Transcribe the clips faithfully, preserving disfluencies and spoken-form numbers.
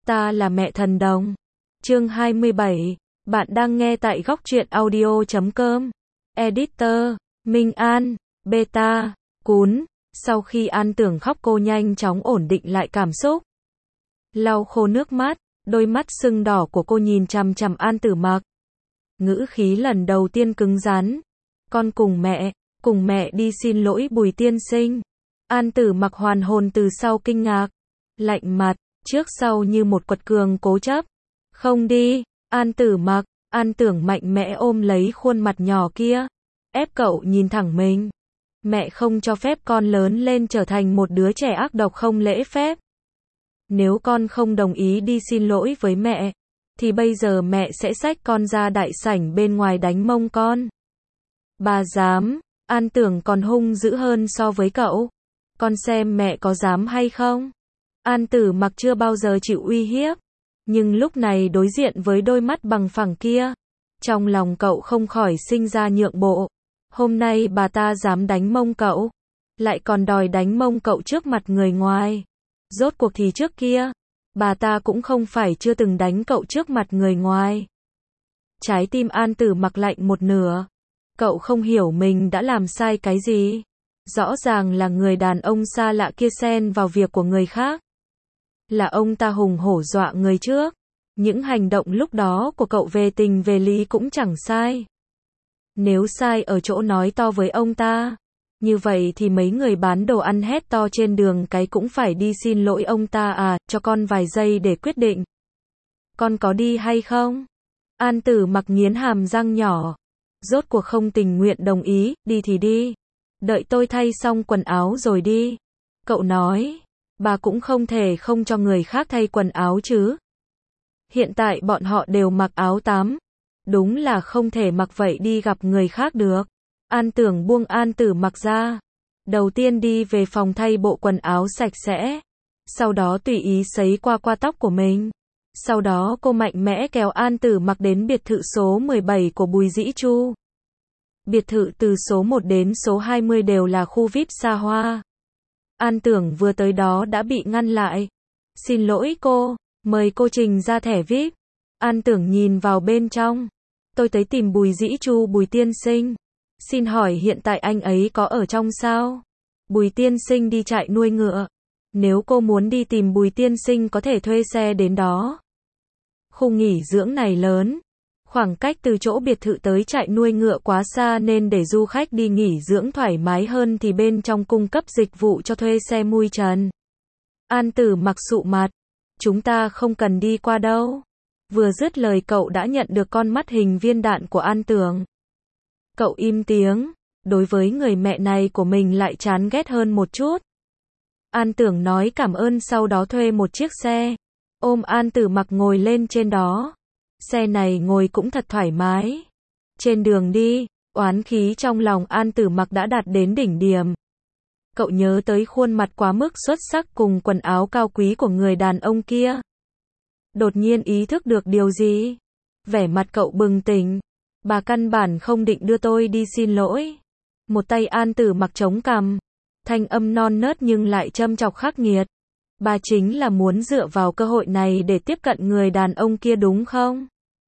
Ta là mẹ thần đồng. Chương hai mươi bảy. Bạn đang nghe tại góc truyện audio chấm com. Editor, Minh An, Beta, Cún. Sau khi An Tưởng khóc, cô nhanh chóng ổn định lại cảm xúc. Lau khô nước mắt, đôi mắt sưng đỏ của cô nhìn chằm chằm An Tử Mặc. Ngữ khí lần đầu tiên cứng rắn. Con cùng mẹ, cùng mẹ đi xin lỗi Bùi tiên sinh. An Tử Mặc hoàn hồn từ sau kinh ngạc. Lạnh mặt, trước sau như một quật cường cố chấp. Không đi, An Tử Mặc. An Tưởng mạnh mẽ ôm lấy khuôn mặt nhỏ kia. Ép cậu nhìn thẳng mình. Mẹ không cho phép con lớn lên trở thành một đứa trẻ ác độc không lễ phép. Nếu con không đồng ý đi xin lỗi với mẹ, thì bây giờ mẹ sẽ xách con ra đại sảnh bên ngoài đánh mông con. Bà dám, An Tưởng còn hung dữ hơn so với cậu. Con xem mẹ có dám hay không? An Tử Mặc chưa bao giờ chịu uy hiếp, nhưng lúc này đối diện với đôi mắt bằng phẳng kia, trong lòng cậu không khỏi sinh ra nhượng bộ. Hôm nay bà ta dám đánh mông cậu, lại còn đòi đánh mông cậu trước mặt người ngoài. Rốt cuộc thì trước kia, bà ta cũng không phải chưa từng đánh cậu trước mặt người ngoài. Trái tim An Tử Mặc lạnh một nửa. Cậu không hiểu mình đã làm sai cái gì. Rõ ràng là người đàn ông xa lạ kia xen vào việc của người khác. Là ông ta hùng hổ dọa người trước. Những hành động lúc đó của cậu về tình về lý cũng chẳng sai. Nếu sai ở chỗ nói to với ông ta, như vậy thì mấy người bán đồ ăn hét to trên đường cái cũng phải đi xin lỗi ông ta à, cho con vài giây để quyết định. Con có đi hay không? An Tử Mặc nghiến hàm răng nhỏ. Rốt cuộc không tình nguyện đồng ý, đi thì đi. Đợi tôi thay xong quần áo rồi đi. Cậu nói, bà cũng không thể không cho người khác thay quần áo chứ. Hiện tại bọn họ đều mặc áo tắm. Đúng là không thể mặc vậy đi gặp người khác được. An Tưởng buông An Tử Mặc ra. Đầu tiên đi về phòng thay bộ quần áo sạch sẽ. Sau đó tùy ý sấy qua qua tóc của mình. Sau đó cô mạnh mẽ kéo An Tử Mặc đến biệt thự số mười bảy của Bùi Dĩ Chu. Biệt thự từ số một đến số hai mươi đều là khu vi ai pi xa hoa. An Tưởng vừa tới đó đã bị ngăn lại. Xin lỗi cô, mời cô trình ra thẻ vi ai pi. An Tưởng nhìn vào bên trong. Tôi tới tìm Bùi Dĩ Chu. Bùi tiên sinh. Xin hỏi hiện tại anh ấy có ở trong sao? Bùi tiên sinh đi trại nuôi ngựa. Nếu cô muốn đi tìm Bùi tiên sinh có thể thuê xe đến đó. Khu nghỉ dưỡng này lớn. Khoảng cách từ chỗ biệt thự tới trại nuôi ngựa quá xa nên để du khách đi nghỉ dưỡng thoải mái hơn thì bên trong cung cấp dịch vụ cho thuê xe mui trần. An Tử Mặc sụ mặt. Chúng ta không cần đi qua đâu. Vừa dứt lời cậu đã nhận được con mắt hình viên đạn của An Tưởng. Cậu im tiếng. Đối với người mẹ này của mình lại chán ghét hơn một chút. An Tưởng nói cảm ơn sau đó thuê một chiếc xe. Ôm An Tử Mặc ngồi lên trên đó. Xe này ngồi cũng thật thoải mái. Trên đường đi, oán khí trong lòng An Tử Mặc đã đạt đến đỉnh điểm. Cậu nhớ tới khuôn mặt quá mức xuất sắc cùng quần áo cao quý của người đàn ông kia. Đột nhiên ý thức được điều gì. Vẻ mặt cậu bừng tỉnh. Bà căn bản không định đưa tôi đi xin lỗi. Một tay An Tử Mặc chống cằm. Thanh âm non nớt nhưng lại châm chọc khắc nghiệt. Bà chính là muốn dựa vào cơ hội này để tiếp cận người đàn ông kia đúng không?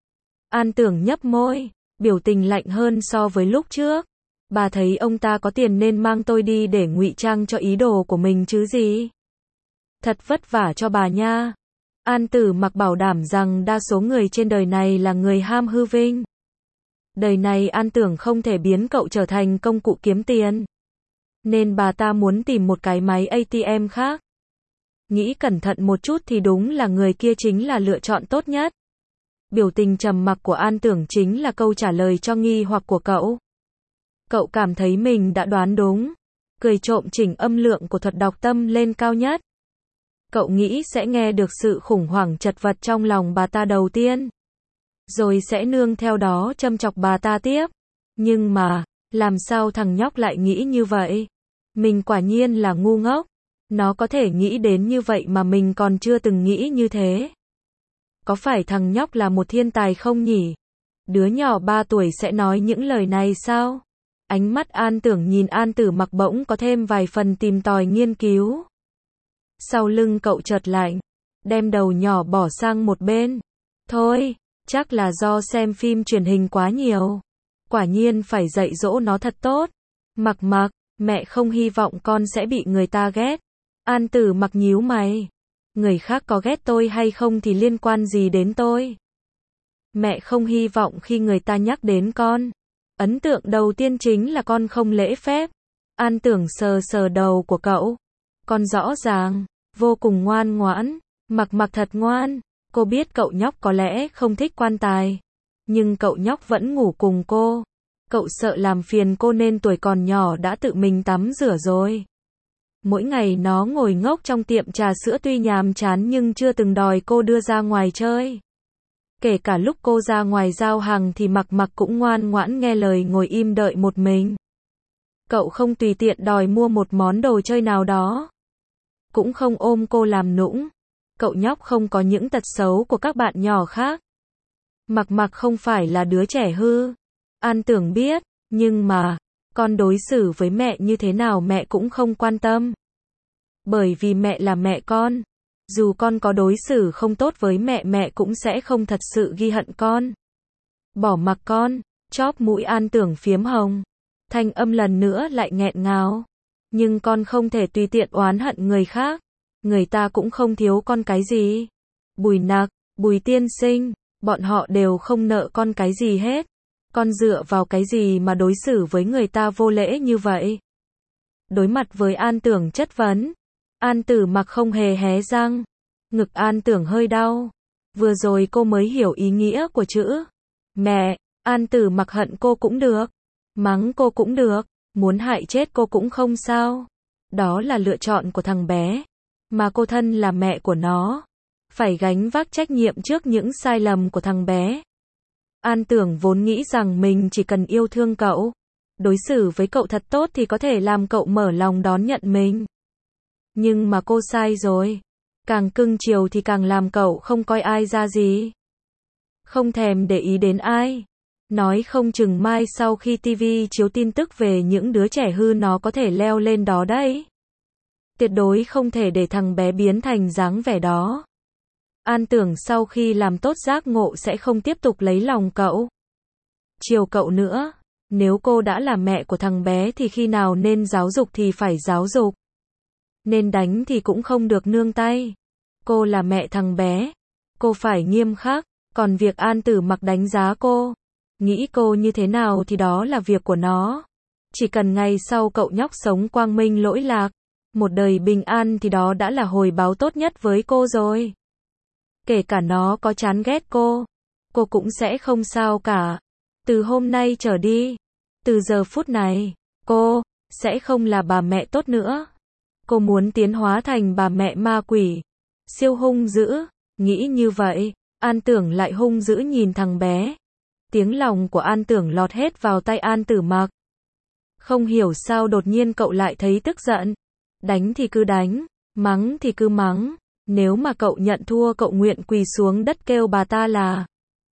An Tưởng nhấp môi, biểu tình lạnh hơn so với lúc trước. Bà thấy ông ta có tiền nên mang tôi đi để ngụy trang cho ý đồ của mình chứ gì. Thật vất vả cho bà nha. An Tử Mặc bảo đảm rằng đa số người trên đời này là người ham hư vinh. Đời này An Tưởng không thể biến cậu trở thành công cụ kiếm tiền. Nên bà ta muốn tìm một cái máy a tê em khác. Nghĩ cẩn thận một chút thì đúng là người kia chính là lựa chọn tốt nhất. Biểu tình trầm mặc của An Tưởng chính là câu trả lời cho nghi hoặc của cậu. Cậu cảm thấy mình đã đoán đúng. Cười trộm chỉnh âm lượng của thuật đọc tâm lên cao nhất. Cậu nghĩ sẽ nghe được sự khủng hoảng chật vật trong lòng bà ta đầu tiên. Rồi sẽ nương theo đó châm chọc bà ta tiếp. Nhưng mà, làm sao thằng nhóc lại nghĩ như vậy? Mình quả nhiên là ngu ngốc. Nó có thể nghĩ đến như vậy mà mình còn chưa từng nghĩ như thế. Có phải thằng nhóc là một thiên tài không nhỉ? Đứa nhỏ ba tuổi sẽ nói những lời này sao? Ánh mắt An Tưởng nhìn An Tử Mặc bỗng có thêm vài phần tìm tòi nghiên cứu. Sau lưng cậu chợt lạnh. đem đầu nhỏ bỏ sang một bên. Thôi, chắc là do xem phim truyền hình quá nhiều. Quả nhiên phải dạy dỗ nó thật tốt. Mặc Mặc, mẹ không hy vọng con sẽ bị người ta ghét. An Tử Mặc nhíu mày. Người khác có ghét tôi hay không thì liên quan gì đến tôi. Mẹ không hy vọng khi người ta nhắc đến con. Ấn tượng đầu tiên chính là con không lễ phép. An Tưởng sờ sờ đầu của cậu. Con rõ ràng, vô cùng ngoan ngoãn. Mặc Mặc thật ngoan. Cô biết cậu nhóc có lẽ không thích quan tài. Nhưng cậu nhóc vẫn ngủ cùng cô. Cậu sợ làm phiền cô nên tuổi còn nhỏ đã tự mình tắm rửa rồi. Mỗi ngày nó ngồi ngốc trong tiệm trà sữa tuy nhàm chán nhưng chưa từng đòi cô đưa ra ngoài chơi. Kể cả lúc cô ra ngoài giao hàng thì Mặc Mặc cũng ngoan ngoãn nghe lời ngồi im đợi một mình. Cậu không tùy tiện đòi mua một món đồ chơi nào đó. Cũng không ôm cô làm nũng. Cậu nhóc không có những tật xấu của các bạn nhỏ khác. Mặc Mặc không phải là đứa trẻ hư. An Tưởng biết, nhưng mà, con đối xử với mẹ như thế nào mẹ cũng không quan tâm. Bởi vì mẹ là mẹ con. Dù con có đối xử không tốt với mẹ mẹ cũng sẽ không thật sự ghi hận con. Bỏ mặc con, chóp mũi An Tưởng phiếm hồng. Thanh âm lần nữa lại nghẹn ngào. Nhưng con không thể tùy tiện oán hận người khác. Người ta cũng không thiếu con cái gì. Bùi Nặc, Bùi Tiên Sinh, bọn họ đều không nợ con cái gì hết. Con dựa vào cái gì mà đối xử với người ta vô lễ như vậy? Đối mặt với An Tưởng chất vấn, An Tử Mặc không hề hé răng. Ngực An Tưởng hơi đau. Vừa rồi cô mới hiểu ý nghĩa của chữ mẹ. An Tử Mặc hận cô cũng được, mắng cô cũng được, muốn hại chết cô cũng không sao. Đó là lựa chọn của thằng bé. Mà cô thân là mẹ của nó, phải gánh vác trách nhiệm trước những sai lầm của thằng bé. An Tưởng vốn nghĩ rằng mình chỉ cần yêu thương cậu, đối xử với cậu thật tốt thì có thể làm cậu mở lòng đón nhận mình. Nhưng mà cô sai rồi. Càng cưng chiều thì càng làm cậu không coi ai ra gì. Không thèm để ý đến ai. Nói không chừng mai sau khi tivi chiếu tin tức về những đứa trẻ hư nó có thể leo lên đó đấy. Tuyệt đối không thể để thằng bé biến thành dáng vẻ đó. An Tưởng sau khi làm tốt giác ngộ sẽ không tiếp tục lấy lòng cậu, chiều cậu nữa. Nếu cô đã là mẹ của thằng bé thì khi nào nên giáo dục thì phải giáo dục. Nên đánh thì cũng không được nương tay. Cô là mẹ thằng bé, cô phải nghiêm khắc. Còn việc An Tử Mặc đánh giá cô, nghĩ cô như thế nào thì đó là việc của nó. Chỉ cần ngày sau cậu nhóc sống quang minh lỗi lạc, một đời bình an thì đó đã là hồi báo tốt nhất với cô rồi. Kể cả nó có chán ghét cô, cô cũng sẽ không sao cả. Từ hôm nay trở đi, từ giờ phút này, cô sẽ không là bà mẹ tốt nữa. Cô muốn tiến hóa thành bà mẹ ma quỷ, siêu hung dữ. Nghĩ như vậy, An Tưởng lại hung dữ nhìn thằng bé. Tiếng lòng của An Tưởng lọt hết vào tay An Tử Mặc. Không hiểu sao đột nhiên cậu lại thấy tức giận. Đánh thì cứ đánh, mắng thì cứ mắng. Nếu mà cậu nhận thua cậu nguyện quỳ xuống đất kêu bà ta là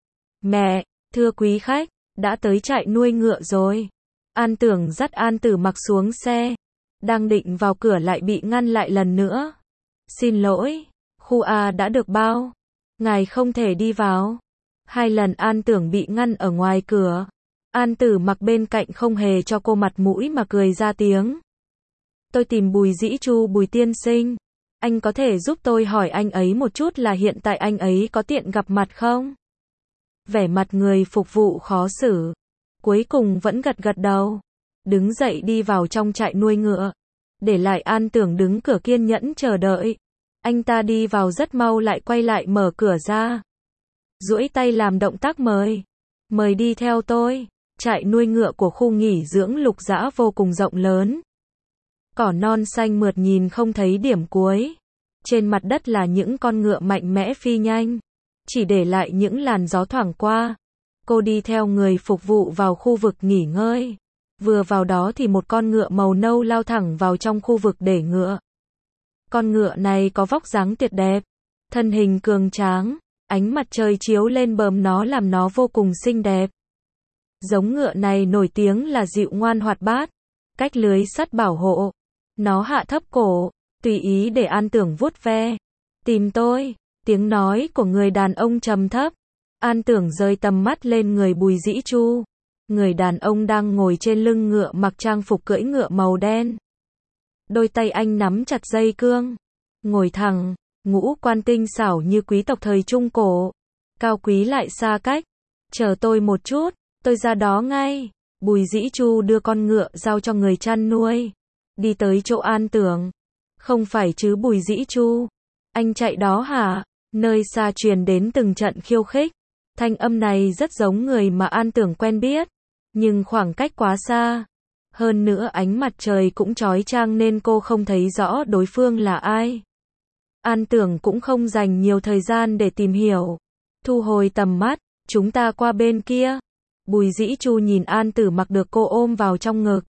mẹ. Thưa quý khách, đã tới trại nuôi ngựa rồi. An Tưởng dắt An Tử Mặc xuống xe. Đang định vào cửa lại bị ngăn lại lần nữa. Xin lỗi, khu A đã được bao. Ngài không thể đi vào. Hai lần An Tưởng bị ngăn ở ngoài cửa. An Tử Mặc bên cạnh không hề cho cô mặt mũi mà cười ra tiếng. Tôi tìm Bùi Dĩ Chu Bùi Tiên Sinh. Anh có thể giúp tôi hỏi anh ấy một chút là hiện tại anh ấy có tiện gặp mặt không? Vẻ mặt người phục vụ khó xử. Cuối cùng vẫn gật gật đầu. Đứng dậy đi vào trong trại nuôi ngựa. Để lại An Tưởng đứng cửa kiên nhẫn chờ đợi. Anh ta đi vào rất mau lại quay lại mở cửa ra. Duỗi tay làm động tác mời. Mời đi theo tôi. Trại nuôi ngựa của khu nghỉ dưỡng Lục Dã vô cùng rộng lớn. Cỏ non xanh mượt nhìn không thấy điểm cuối. Trên mặt đất là những con ngựa mạnh mẽ phi nhanh. Chỉ để lại những làn gió thoảng qua. Cô đi theo người phục vụ vào khu vực nghỉ ngơi. Vừa vào đó thì một con ngựa màu nâu lao thẳng vào trong khu vực để ngựa. Con ngựa này có vóc dáng tuyệt đẹp. Thân hình cường tráng. Ánh mặt trời chiếu lên bờm nó làm nó vô cùng xinh đẹp. Giống ngựa này nổi tiếng là dịu ngoan hoạt bát. Cách lưới sắt bảo hộ. Nó hạ thấp cổ, tùy ý để An Tưởng vuốt ve. Tìm tôi, tiếng nói của người đàn ông trầm thấp. An Tưởng rơi tầm mắt lên người Bùi Dĩ Chu. Người đàn ông đang ngồi trên lưng ngựa mặc trang phục cưỡi ngựa màu đen. Đôi tay anh nắm chặt dây cương. Ngồi thẳng, ngũ quan tinh xảo như quý tộc thời Trung Cổ. Cao quý lại xa cách. Chờ tôi một chút, tôi ra đó ngay. Bùi Dĩ Chu đưa con ngựa giao cho người chăn nuôi. Đi tới chỗ An Tưởng. Không phải chứ Bùi Dĩ Chu. Anh chạy đó hả? Nơi xa truyền đến từng trận khiêu khích. Thanh âm này rất giống người mà An Tưởng quen biết. Nhưng khoảng cách quá xa. Hơn nữa ánh mặt trời cũng chói chang nên cô không thấy rõ đối phương là ai. An Tưởng cũng không dành nhiều thời gian để tìm hiểu. Thu hồi tầm mắt, chúng ta qua bên kia. Bùi Dĩ Chu nhìn An Tử Mặc được cô ôm vào trong ngực.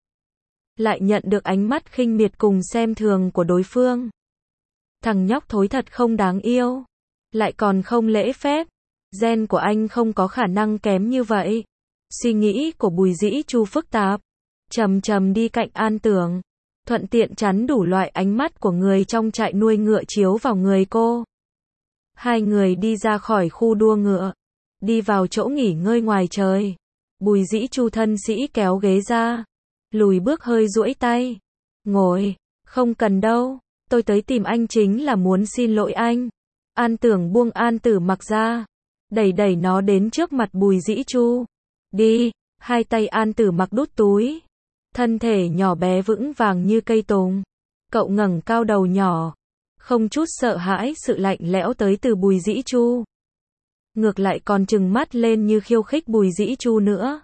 Lại nhận được ánh mắt khinh miệt cùng xem thường của đối phương. Thằng nhóc thối thật không đáng yêu. Lại còn không lễ phép. Gen của anh không có khả năng kém như vậy. Suy nghĩ của Bùi Dĩ Chu phức tạp. Chầm chầm đi cạnh An Tưởng. Thuận tiện chắn đủ loại ánh mắt của người trong trại nuôi ngựa chiếu vào người cô. Hai người đi ra khỏi khu đua ngựa. Đi vào chỗ nghỉ ngơi ngoài trời. Bùi Dĩ Chu thân sĩ kéo ghế ra. Lùi bước hơi duỗi tay. Ngồi, không cần đâu. Tôi tới tìm anh chính là muốn xin lỗi anh. An Tưởng buông An Tử Mặc ra. Đẩy đẩy nó đến trước mặt Bùi Dĩ Chu. Đi, hai tay An Tử Mặc đút túi. Thân thể nhỏ bé vững vàng như cây tùng. Cậu ngẩng cao đầu nhỏ. Không chút sợ hãi sự lạnh lẽo tới từ Bùi Dĩ Chu. Ngược lại còn trừng mắt lên như khiêu khích Bùi Dĩ Chu nữa.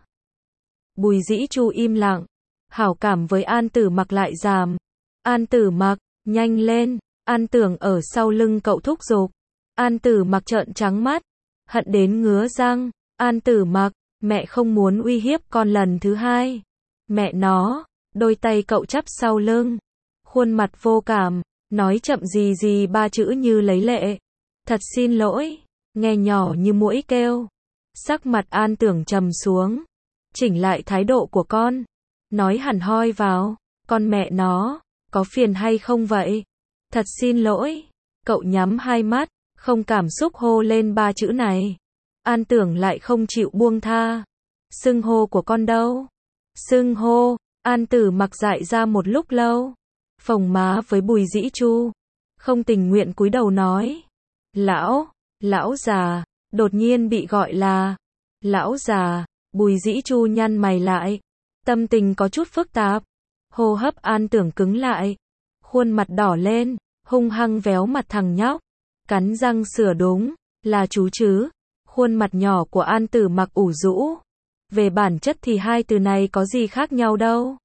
Bùi Dĩ Chu im lặng. Hảo cảm với An Tử Mặc lại giảm. An Tử Mặc, nhanh lên. An Tưởng ở sau lưng cậu thúc giục. An Tử Mặc trợn trắng mắt. Hận đến ngứa răng. An Tử Mặc, mẹ không muốn uy hiếp con lần thứ hai. Mẹ nó, đôi tay cậu chắp sau lưng. Khuôn mặt vô cảm, nói chậm gì gì ba chữ như lấy lệ. Thật xin lỗi, nghe nhỏ như muỗi kêu. Sắc mặt An Tưởng trầm xuống. Chỉnh lại thái độ của con. Nói hẳn hoi vào, con mẹ nó, có phiền hay không vậy? Thật xin lỗi. Cậu nhắm hai mắt, không cảm xúc hô lên ba chữ này. An Tưởng lại không chịu buông tha. Xưng hô của con đâu? Xưng hô, An Tử Mặc dại ra một lúc lâu. Phồng má với Bùi Dĩ Chu. Không tình nguyện cúi đầu nói. Lão, lão già, đột nhiên bị gọi là. Lão già, Bùi Dĩ Chu nhăn mày lại. Tâm tình có chút phức tạp. Hô hấp An Tưởng cứng lại. Khuôn mặt đỏ lên, hung hăng véo mặt thằng nhóc. Cắn răng sửa đúng, là chú chứ. Khuôn mặt nhỏ của An Tử Mặc ủ rũ. Về bản chất thì hai từ này có gì khác nhau đâu.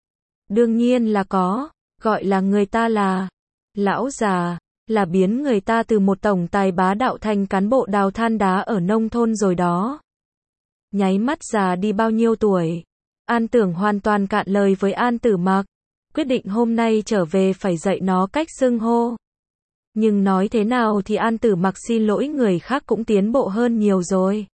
Đương nhiên là có, gọi là người ta là lão già, là biến người ta từ một tổng tài bá đạo thành cán bộ đào than đá ở nông thôn rồi đó. Nháy mắt già đi bao nhiêu tuổi. An Tưởng hoàn toàn cạn lời với An Tử Mặc. Quyết định hôm nay trở về phải dạy nó cách xưng hô. Nhưng nói thế nào thì An Tử Mặc xin lỗi người khác cũng tiến bộ hơn nhiều rồi.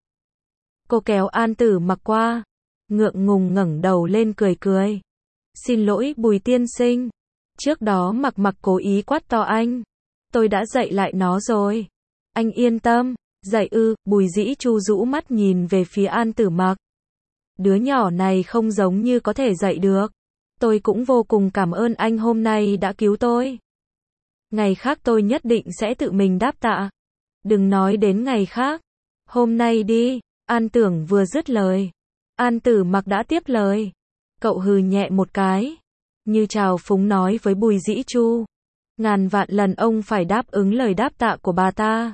Cô kéo An Tử Mặc qua. Ngượng ngùng ngẩng đầu lên cười cười. Xin lỗi Bùi tiên sinh. Trước đó Mặc Mặc cố ý quát to anh. Tôi đã dạy lại nó rồi. Anh yên tâm. Dạy ư? Bùi Dĩ Chu rũ mắt nhìn về phía An Tử Mặc. Đứa nhỏ này không giống như có thể dạy được. Tôi cũng vô cùng cảm ơn anh hôm nay đã cứu tôi. Ngày khác tôi nhất định sẽ tự mình đáp tạ. Đừng nói đến ngày khác. Hôm nay đi. An Tưởng vừa dứt lời. An Tử Mặc đã tiếp lời. Cậu hừ nhẹ một cái. Như trào phúng nói với Bùi Dĩ Chu. Ngàn vạn lần ông phải đáp ứng lời đáp tạ của bà ta.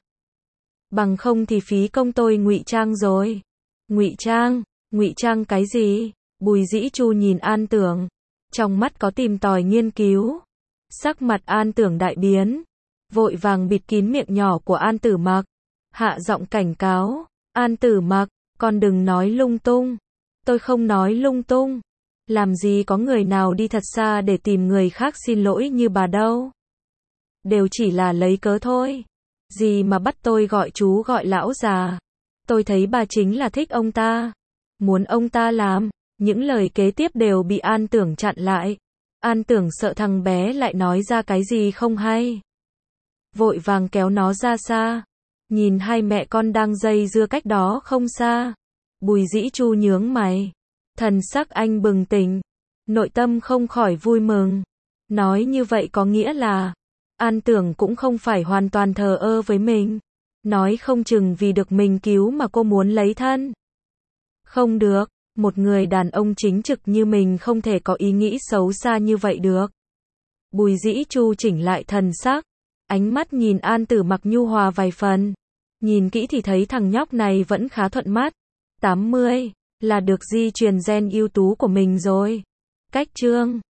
Bằng không thì phí công tôi ngụy trang rồi. Ngụy trang? Ngụy trang cái gì? Bùi Dĩ Chu nhìn An Tưởng. Trong mắt có tìm tòi nghiên cứu. Sắc mặt An Tưởng đại biến. Vội vàng bịt kín miệng nhỏ của An Tử Mặc. Hạ giọng cảnh cáo. An Tử Mặc, con đừng nói lung tung. Tôi không nói lung tung. Làm gì có người nào đi thật xa để tìm người khác xin lỗi như bà đâu. Đều chỉ là lấy cớ thôi. Gì mà bắt tôi gọi chú gọi lão già. Tôi thấy bà chính là thích ông ta. Muốn ông ta làm. Những lời kế tiếp đều bị An Tưởng chặn lại. An Tưởng sợ thằng bé lại nói ra cái gì không hay. vội vàng kéo nó ra xa. Nhìn hai mẹ con đang dây dưa cách đó không xa. Bùi Dĩ Chu nhướng mày. Thần sắc anh bừng tỉnh. Nội tâm không khỏi vui mừng. Nói như vậy có nghĩa là An Tưởng cũng không phải hoàn toàn thờ ơ với mình. Nói không chừng vì được mình cứu mà cô muốn lấy thân. Không được, một người đàn ông chính trực như mình không thể có ý nghĩ xấu xa như vậy được. Bùi Dĩ Chu chỉnh lại thần sắc, ánh mắt nhìn An Tử Mặc nhu hòa vài phần. Nhìn kỹ thì thấy thằng nhóc này vẫn khá thuận mắt. tám mươi, là được di truyền gen ưu tú của mình rồi. Cách chương